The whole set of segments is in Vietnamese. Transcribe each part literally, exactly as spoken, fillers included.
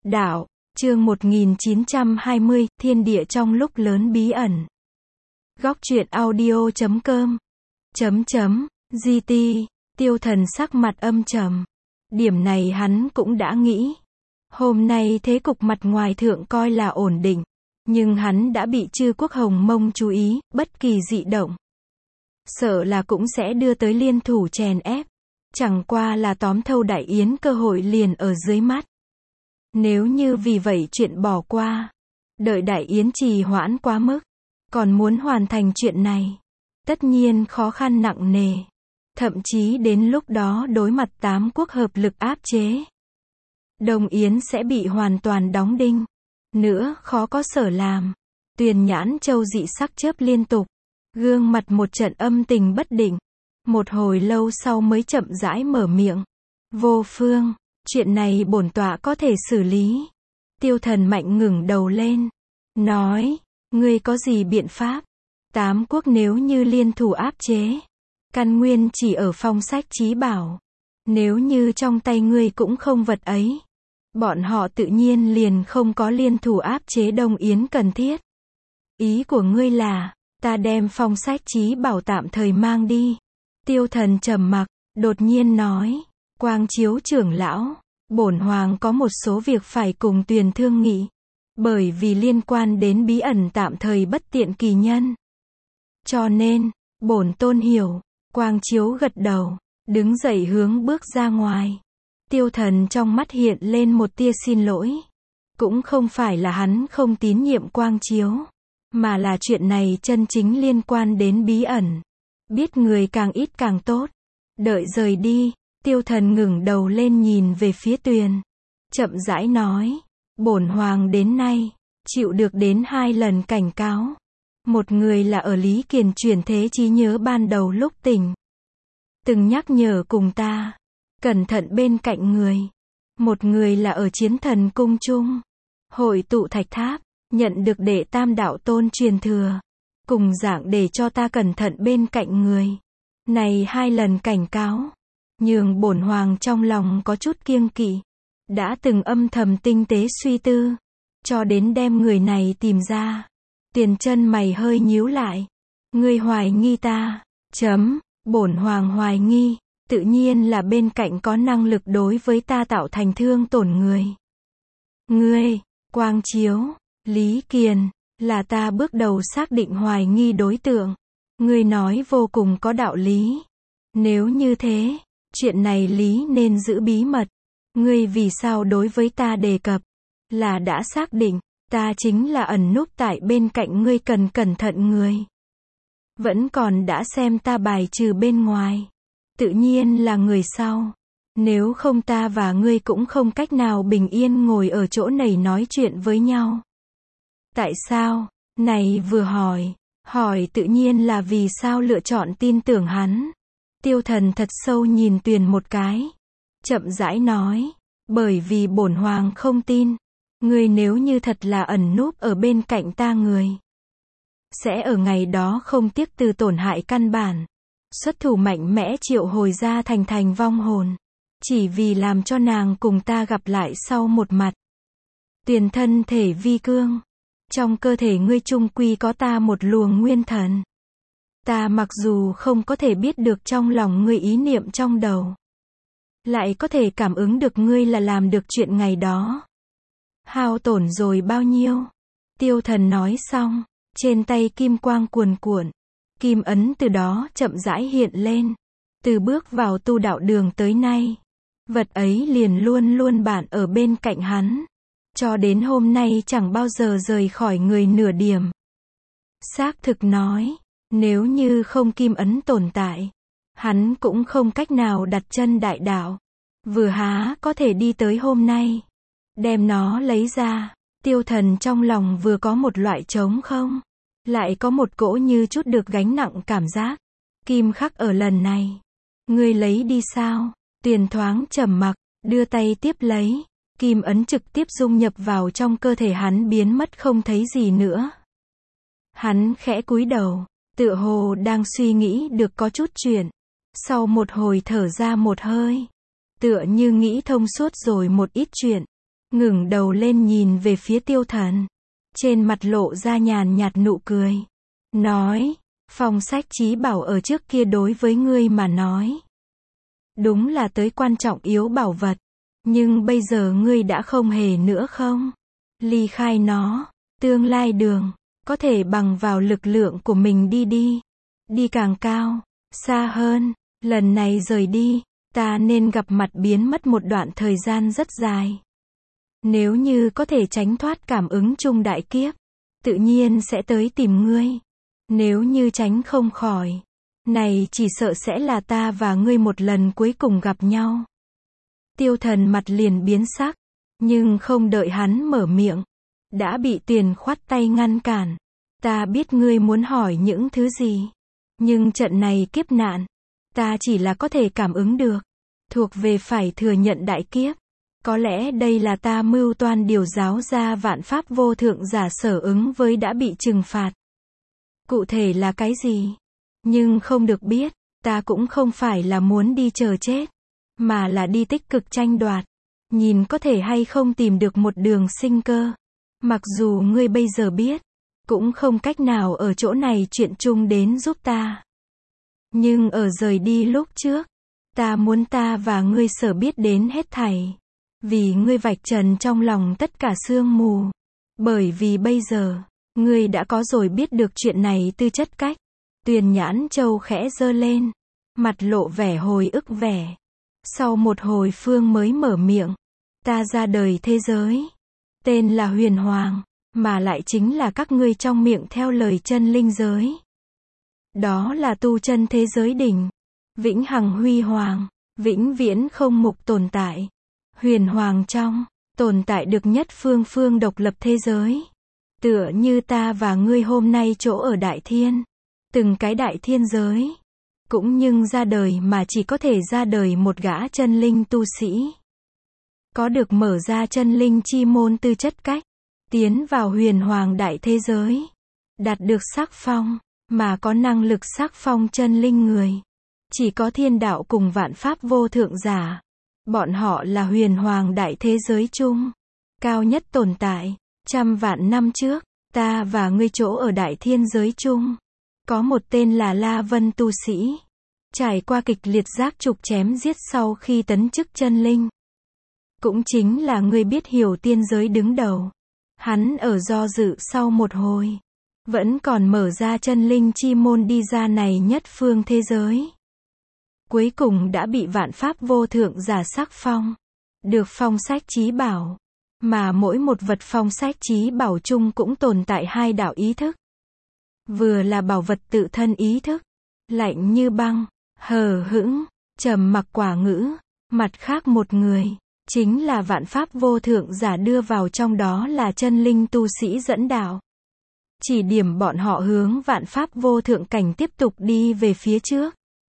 Đạo, chương một nghìn chín trăm hai mươi, Thiên địa trong lúc lớn bí ẩn. Góc truyện audio chấm com. Chấm chấm, giê tê, Tiêu Thần sắc mặt âm trầm. Điểm này hắn cũng đã nghĩ. Hôm nay thế cục mặt ngoài thượng coi là ổn định. Nhưng hắn đã bị Chư Quốc Hồng Mông chú ý, bất kỳ dị động. Sợ là cũng sẽ đưa tới liên thủ chèn ép. Chẳng qua là tóm thâu Đại Yến cơ hội liền ở dưới mắt. Nếu như vì vậy chuyện bỏ qua, đợi Đại Yến trì hoãn quá mức, còn muốn hoàn thành chuyện này, tất nhiên khó khăn nặng nề. Thậm chí đến lúc đó đối mặt tám quốc hợp lực áp chế, Đông Yến sẽ bị hoàn toàn đóng đinh. Nữa khó có sở làm. Tuyền Nhãn Châu dị sắc chớp liên tục, gương mặt một trận âm tình bất định. Một hồi lâu sau mới chậm rãi mở miệng. Vô Phương, chuyện này bổn tọa có thể xử lý. Tiêu Thần mạnh ngẩng đầu lên, nói, ngươi có gì biện pháp? Tám quốc nếu như liên thủ áp chế, căn nguyên chỉ ở phong sách chí bảo. Nếu như trong tay ngươi cũng không vật ấy, bọn họ tự nhiên liền không có liên thủ áp chế Đông Yến cần thiết. Ý của ngươi là, ta đem phong sách chí bảo tạm thời mang đi. Tiêu Thần trầm mặc, đột nhiên nói, Quang Chiếu trưởng lão, bổn hoàng có một số việc phải cùng Tuyền thương nghị. Bởi vì liên quan đến bí ẩn tạm thời bất tiện kỳ nhân. Cho nên, bổn tôn hiểu. Quang Chiếu gật đầu, đứng dậy hướng bước ra ngoài. Tiêu Thần trong mắt hiện lên một tia xin lỗi. Cũng không phải là hắn không tín nhiệm Quang Chiếu, mà là chuyện này chân chính liên quan đến bí ẩn. Biết người càng ít càng tốt. Đợi rời đi, Tiêu Thần ngẩng đầu lên nhìn về phía Tuyền, chậm rãi nói, bổn hoàng đến nay chịu được đến hai lần cảnh cáo. Một người là ở Lý Kiền chuyển thế trí nhớ ban đầu lúc tỉnh, từng nhắc nhở cùng ta cẩn thận bên cạnh người. Một người là ở Chiến Thần cung chung, hội tụ thạch tháp, nhận được đệ tam đạo tôn truyền thừa, cùng dạng để cho ta cẩn thận bên cạnh người. Này hai lần cảnh cáo, nhường bổn hoàng trong lòng có chút kiêng kỵ. Đã từng âm thầm tinh tế suy tư, cho đến đem người này tìm ra. Tiền chân mày hơi nhíu lại. Ngươi hoài nghi ta? Chấm, bổn hoàng hoài nghi, tự nhiên là bên cạnh có năng lực đối với ta tạo thành thương tổn người. Ngươi, Quang Chiếu, Lý Kiền, là ta bước đầu xác định hoài nghi đối tượng. Ngươi nói vô cùng có đạo lý. Nếu như thế, chuyện này lý nên giữ bí mật. Ngươi vì sao đối với ta đề cập? Là đã xác định, ta chính là ẩn núp tại bên cạnh ngươi cần cẩn thận người. Vẫn còn đã xem ta bài trừ bên ngoài. Tự nhiên là người sau. Nếu không ta và ngươi cũng không cách nào bình yên ngồi ở chỗ này nói chuyện với nhau. Tại sao? Này vừa hỏi, hỏi tự nhiên là vì sao lựa chọn tin tưởng hắn. Tiêu Thần thật sâu nhìn Tuyền một cái, chậm rãi nói, bởi vì bổn hoàng không tin, ngươi nếu như thật là ẩn núp ở bên cạnh ta người, sẽ ở ngày đó không tiếc từ tổn hại căn bản, xuất thủ mạnh mẽ triệu hồi ra thành thành vong hồn, chỉ vì làm cho nàng cùng ta gặp lại sau một mặt. Tuyền thân thể vi cương, trong cơ thể ngươi chung quy có ta một luồng nguyên thần. Ta mặc dù không có thể biết được trong lòng ngươi ý niệm trong đầu, lại có thể cảm ứng được ngươi là làm được chuyện ngày đó. Hao tổn rồi bao nhiêu? Tiêu Thần nói xong, trên tay kim quang cuồn cuộn, kim ấn từ đó chậm rãi hiện lên. Từ bước vào tu đạo đường tới nay, vật ấy liền luôn luôn bạn ở bên cạnh hắn, cho đến hôm nay chẳng bao giờ rời khỏi người nửa điểm. Xác thực nói, nếu như không kim ấn tồn tại, hắn cũng không cách nào đặt chân đại đạo. Vừa há có thể đi tới hôm nay. Đem nó lấy ra, Tiêu Thần trong lòng vừa có một loại trống không, lại có một cỗ như chút được gánh nặng cảm giác. Kim khắc ở lần này, ngươi lấy đi sao? Tuyền thoáng trầm mặc, đưa tay tiếp lấy, kim ấn trực tiếp dung nhập vào trong cơ thể hắn biến mất không thấy gì nữa. Hắn khẽ cúi đầu, tựa hồ đang suy nghĩ được có chút chuyện. Sau một hồi thở ra một hơi, tựa như nghĩ thông suốt rồi một ít chuyện, ngẩng đầu lên nhìn về phía Tiêu Thần. Trên mặt lộ ra nhàn nhạt nụ cười. Nói, phong sách chí bảo ở trước kia đối với ngươi mà nói. Đúng là tới quan trọng yếu bảo vật. Nhưng bây giờ ngươi đã không hề nữa không? Ly khai nó, tương lai đường, có thể bằng vào lực lượng của mình đi đi. Đi càng cao, xa hơn, lần này rời đi, ta nên gặp mặt biến mất một đoạn thời gian rất dài. Nếu như có thể tránh thoát cảm ứng chung đại kiếp, tự nhiên sẽ tới tìm ngươi. Nếu như tránh không khỏi, này chỉ sợ sẽ là ta và ngươi một lần cuối cùng gặp nhau. Tiêu Thần mặt liền biến sắc, nhưng không đợi hắn mở miệng, đã bị Tuyền khoát tay ngăn cản. Ta biết ngươi muốn hỏi những thứ gì, nhưng trận này kiếp nạn, ta chỉ là có thể cảm ứng được, thuộc về phải thừa nhận đại kiếp. Có lẽ đây là ta mưu toan điều giáo ra vạn pháp vô thượng giả sở ứng với đã bị trừng phạt. Cụ thể là cái gì? Nhưng không được biết, ta cũng không phải là muốn đi chờ chết, mà là đi tích cực tranh đoạt, nhìn có thể hay không tìm được một đường sinh cơ. Mặc dù ngươi bây giờ biết, cũng không cách nào ở chỗ này chuyện chung đến giúp ta. Nhưng ở rời đi lúc trước, ta muốn ta và ngươi sở biết đến hết thảy. Vì ngươi vạch trần trong lòng tất cả sương mù. Bởi vì bây giờ, ngươi đã có rồi biết được chuyện này tư chất cách. Tuyền nhãn châu khẽ giơ lên, mặt lộ vẻ hồi ức vẻ. Sau một hồi phương mới mở miệng. Ta ra đời thế giới, tên là Huyền Hoàng, mà lại chính là các ngươi trong miệng theo lời chân linh giới. Đó là tu chân thế giới đỉnh, vĩnh hằng huy hoàng, vĩnh viễn không mục tồn tại. Huyền Hoàng trong, tồn tại được nhất phương phương độc lập thế giới. Tựa như ta và ngươi hôm nay chỗ ở Đại Thiên. Từng cái đại thiên giới. Cũng nhưng ra đời mà chỉ có thể ra đời một gã chân linh tu sĩ. Có được mở ra chân linh chi môn tư chất cách. Tiến vào huyền hoàng đại thế giới. Đạt được sắc phong, mà có năng lực sắc phong chân linh người. Chỉ có thiên đạo cùng vạn pháp vô thượng giả. Bọn họ là huyền hoàng đại thế giới chung. Cao nhất tồn tại. Trăm vạn năm trước, ta và ngươi chỗ ở đại thiên giới chung. Có một tên là La Vân tu sĩ. Trải qua kịch liệt giác trục chém giết sau khi tấn chức chân linh. Cũng chính là ngươi biết hiểu tiên giới đứng đầu. Hắn ở do dự sau một hồi. Vẫn còn mở ra chân linh chi môn đi ra này nhất phương thế giới. Cuối cùng đã bị vạn pháp vô thượng giả sắc phong. Được phong sách chí bảo. Mà mỗi một vật phong sách chí bảo chung cũng tồn tại hai đạo ý thức. Vừa là bảo vật tự thân ý thức. Lạnh như băng, hờ hững, trầm mặc quả ngữ. Mặt khác một người, chính là vạn pháp vô thượng giả đưa vào trong đó là chân linh tu sĩ dẫn đạo. Chỉ điểm bọn họ hướng vạn pháp vô thượng cảnh tiếp tục đi về phía trước.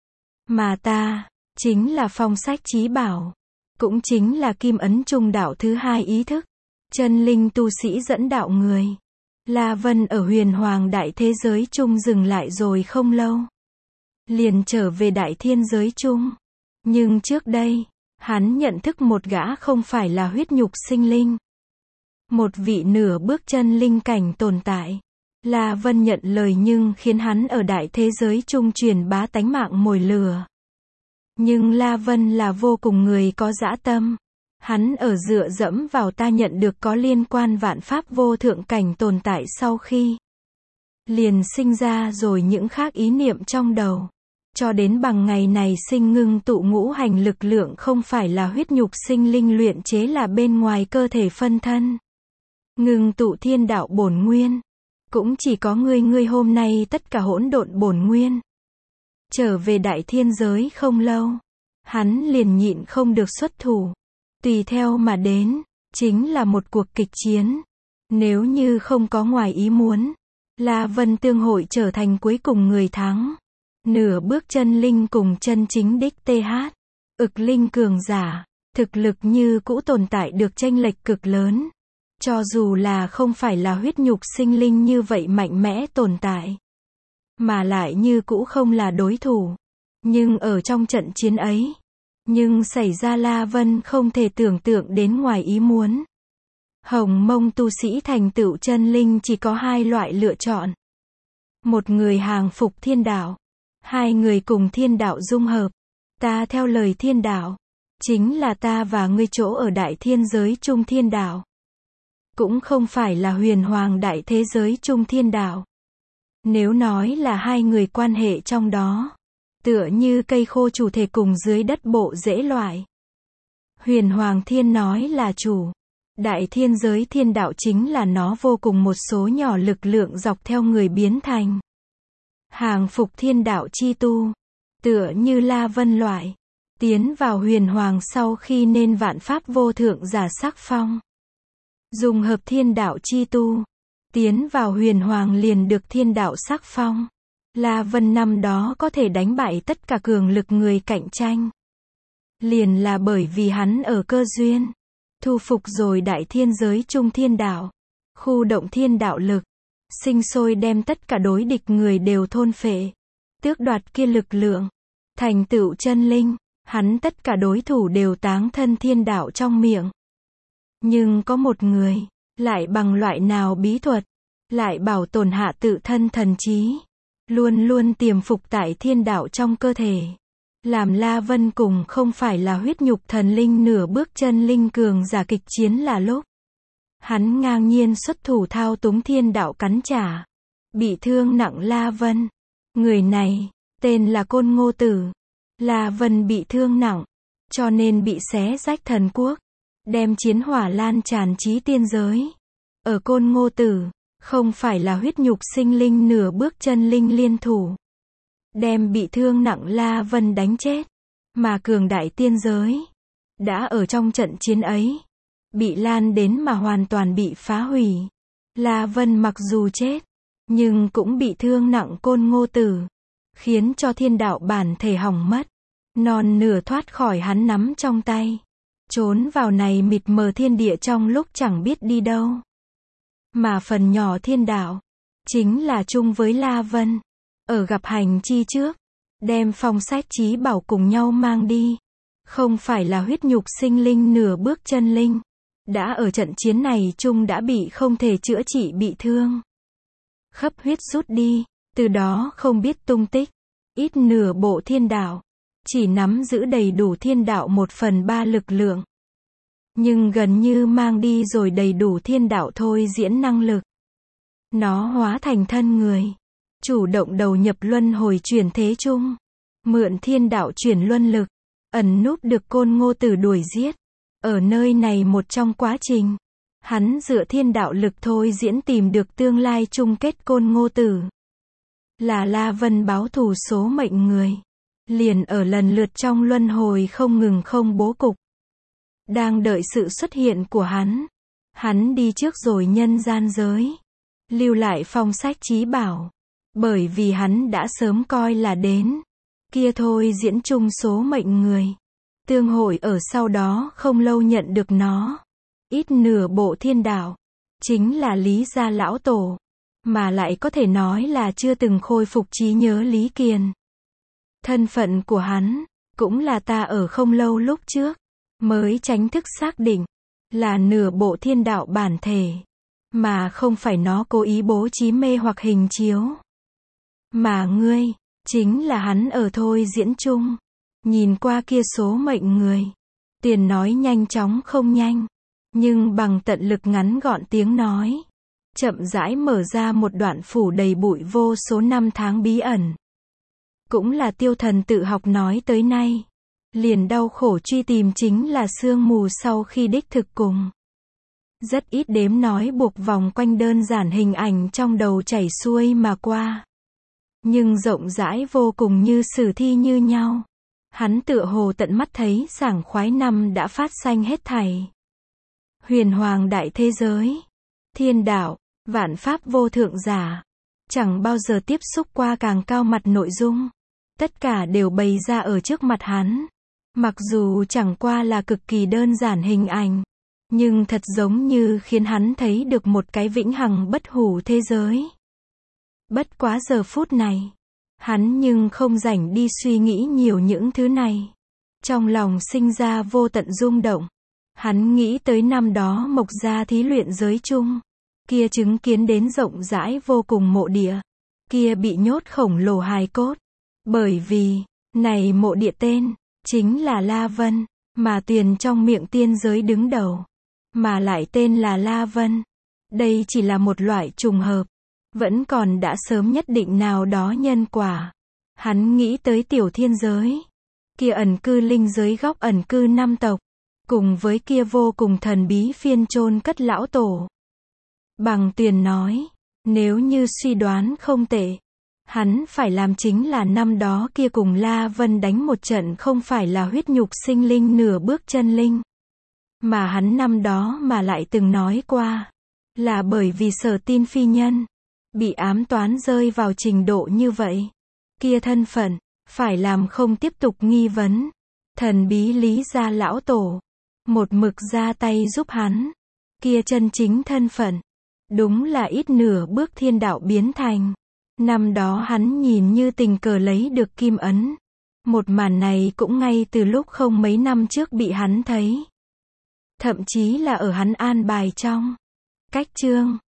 Mà ta, chính là phong sách chí bảo. Cũng chính là kim ấn trung đạo thứ hai ý thức. Chân linh tu sĩ dẫn đạo người. La Vân ở huyền hoàng đại thế giới chung dừng lại rồi không lâu. Liền trở về đại thiên giới chung. Nhưng trước đây, hắn nhận thức một gã không phải là huyết nhục sinh linh. Một vị nửa bước chân linh cảnh tồn tại. La Vân nhận lời nhưng khiến hắn ở đại thế giới chung truyền bá tánh mạng mồi lửa. Nhưng La Vân là vô cùng người có dã tâm. Hắn ở dựa dẫm vào ta nhận được có liên quan vạn pháp vô thượng cảnh tồn tại sau khi. Liền sinh ra rồi những khác ý niệm trong đầu. Cho đến bằng ngày này sinh ngưng tụ ngũ hành lực lượng không phải là huyết nhục sinh linh luyện chế là bên ngoài cơ thể phân thân. Ngưng tụ thiên đạo bổn nguyên. Cũng chỉ có ngươi ngươi hôm nay tất cả hỗn độn bổn nguyên. Trở về đại thiên giới không lâu. Hắn liền nhịn không được xuất thủ. Tùy theo mà đến, chính là một cuộc kịch chiến. Nếu như không có ngoài ý muốn, La Vân tương hội trở thành cuối cùng người thắng. Nửa bước chân linh cùng chân chính đích th. Ực linh cường giả, thực lực như cũ tồn tại được chênh lệch cực lớn. Cho dù là không phải là huyết nhục sinh linh như vậy mạnh mẽ tồn tại. Mà lại như cũ không là đối thủ. Nhưng ở trong trận chiến ấy. Nhưng xảy ra La Vân không thể tưởng tượng đến ngoài ý muốn. Hồng Mông tu sĩ thành tựu chân linh chỉ có hai loại lựa chọn. Một người hàng phục thiên đạo, hai người cùng thiên đạo dung hợp. Ta theo lời thiên đạo, chính là ta và ngươi chỗ ở đại thiên giới trung thiên đạo. Cũng không phải là huyền hoàng đại thế giới trung thiên đạo. Nếu nói là hai người quan hệ trong đó, tựa như cây khô chủ thể cùng dưới đất bộ rễ loại. Huyền hoàng thiên nói là chủ. Đại thiên giới thiên đạo chính là nó vô cùng một số nhỏ lực lượng dọc theo người biến thành. Hàng phục thiên đạo chi tu, tựa như La Vân loại, tiến vào huyền hoàng sau khi nên vạn pháp vô thượng giả sắc phong. Dùng hợp thiên đạo chi tu, tiến vào huyền hoàng liền được thiên đạo sắc phong. La Vân năm đó có thể đánh bại tất cả cường lực người cạnh tranh. Liền là bởi vì hắn ở cơ duyên, thu phục rồi đại thiên giới trung thiên đạo, khu động thiên đạo lực, sinh sôi đem tất cả đối địch người đều thôn phệ, tước đoạt kia lực lượng, thành tựu chân linh, hắn tất cả đối thủ đều táng thân thiên đạo trong miệng. Nhưng có một người, lại bằng loại nào bí thuật, lại bảo tồn hạ tự thân thần trí, luôn luôn tiềm phục tại thiên đạo trong cơ thể. Làm La Vân cùng không phải là huyết nhục thần linh nửa bước chân linh cường giả kịch chiến là lúc. Hắn ngang nhiên xuất thủ thao túng thiên đạo cắn trả. Bị thương nặng La Vân. Người này, tên là Côn Ngô Tử. La Vân bị thương nặng, cho nên bị xé rách thần quốc. Đem chiến hỏa lan tràn chí tiên giới. Ở Côn Ngô Tử, không phải là huyết nhục sinh linh nửa bước chân linh liên thủ. Đem bị thương nặng La Vân đánh chết. Mà cường đại tiên giới, đã ở trong trận chiến ấy, bị lan đến mà hoàn toàn bị phá hủy. La Vân mặc dù chết, nhưng cũng bị thương nặng Côn Ngô Tử, khiến cho thiên đạo bản thể hỏng mất. Non nửa thoát khỏi hắn nắm trong tay, trốn vào này mịt mờ thiên địa trong lúc chẳng biết đi đâu. Mà phần nhỏ thiên đạo, chính là chung với La Vân. Ở gặp hành chi trước, đem phong sách chí bảo cùng nhau mang đi. Không phải là huyết nhục sinh linh nửa bước chân linh. Đã ở trận chiến này chung đã bị không thể chữa trị bị thương. Khắp huyết rút đi, từ đó không biết tung tích. Ít nửa bộ thiên đạo, chỉ nắm giữ đầy đủ thiên đạo một phần ba lực lượng. Nhưng gần như mang đi rồi đầy đủ thiên đạo thôi diễn năng lực. Nó hóa thành thân người. Chủ động đầu nhập luân hồi chuyển thế chung. Mượn thiên đạo chuyển luân lực. Ẩn núp được Côn Ngô Tử đuổi giết. Ở nơi này một trong quá trình. Hắn dựa thiên đạo lực thôi diễn tìm được tương lai chung kết Côn Ngô Tử. Là La Vân báo thù số mệnh người. Liền ở lần lượt trong luân hồi không ngừng không bố cục. Đang đợi sự xuất hiện của hắn. Hắn đi trước rồi nhân gian giới. Lưu lại phong sách chí bảo. Bởi vì hắn đã sớm coi là đến. Kia thôi diễn chung số mệnh người. Tương hội ở sau đó không lâu nhận được nó. Ít nửa bộ thiên đạo. Chính là Lý Gia Lão Tổ. Mà lại có thể nói là chưa từng khôi phục trí nhớ Lý Kiền. Thân phận của hắn, cũng là ta ở không lâu lúc trước. Mới chính thức xác định. Là nửa bộ thiên đạo bản thể. Mà không phải nó cố ý bố trí mê hoặc hình chiếu. Mà ngươi, chính là hắn ở thôi diễn chung. Nhìn qua kia số mệnh người. Tiền nói nhanh chóng không nhanh. Nhưng bằng tận lực ngắn gọn tiếng nói. Chậm rãi mở ra một đoạn phủ đầy bụi vô số năm tháng bí ẩn. Cũng là tiêu thần tự học nói tới nay. Liền đau khổ truy tìm chính là sương mù sau khi đích thực cùng. Rất ít đếm nói buộc vòng quanh đơn giản hình ảnh trong đầu chảy xuôi mà qua. Nhưng rộng rãi vô cùng như sử thi như nhau. Hắn tựa hồ tận mắt thấy sảng khoái năm đã phát sanh hết thảy. Huyền hoàng đại thế giới, thiên đạo, vạn pháp vô thượng giả. Chẳng bao giờ tiếp xúc qua càng cao mặt nội dung. Tất cả đều bày ra ở trước mặt hắn. Mặc dù chẳng qua là cực kỳ đơn giản hình ảnh. Nhưng thật giống như khiến hắn thấy được một cái vĩnh hằng bất hủ thế giới. Bất quá giờ phút này. Hắn nhưng không rảnh đi suy nghĩ nhiều những thứ này. Trong lòng sinh ra vô tận rung động. Hắn nghĩ tới năm đó Mộc Gia thí luyện giới chung. Kia chứng kiến đến rộng rãi vô cùng mộ địa. Kia bị nhốt khổng lồ hài cốt. Bởi vì, này mộ địa tên, chính là La Vân, mà Tuyền trong miệng tiên giới đứng đầu. Mà lại tên là La Vân. Đây chỉ là một loại trùng hợp. Vẫn còn đã sớm nhất định nào đó nhân quả. Hắn nghĩ tới tiểu thiên giới. Kia ẩn cư linh giới góc ẩn cư năm tộc. Cùng với kia vô cùng thần bí phiên chôn cất lão tổ. Bằng Tuyền nói, nếu như suy đoán không tệ, hắn phải làm chính là năm đó kia cùng La Vân đánh một trận không phải là huyết nhục sinh linh nửa bước chân linh. Mà hắn năm đó mà lại từng nói qua, là bởi vì Sở Tin phi nhân, bị ám toán rơi vào trình độ như vậy. Kia thân phận, phải làm không tiếp tục nghi vấn. Thần bí Lý gia lão tổ, một mực ra tay giúp hắn. Kia chân chính thân phận, đúng là ít nửa bước thiên đạo biến thành. Năm đó hắn nhìn như tình cờ lấy được kim ấn. Một màn này cũng ngay từ lúc không mấy năm trước bị hắn thấy. Thậm chí là ở hắn an bài trong cách chương.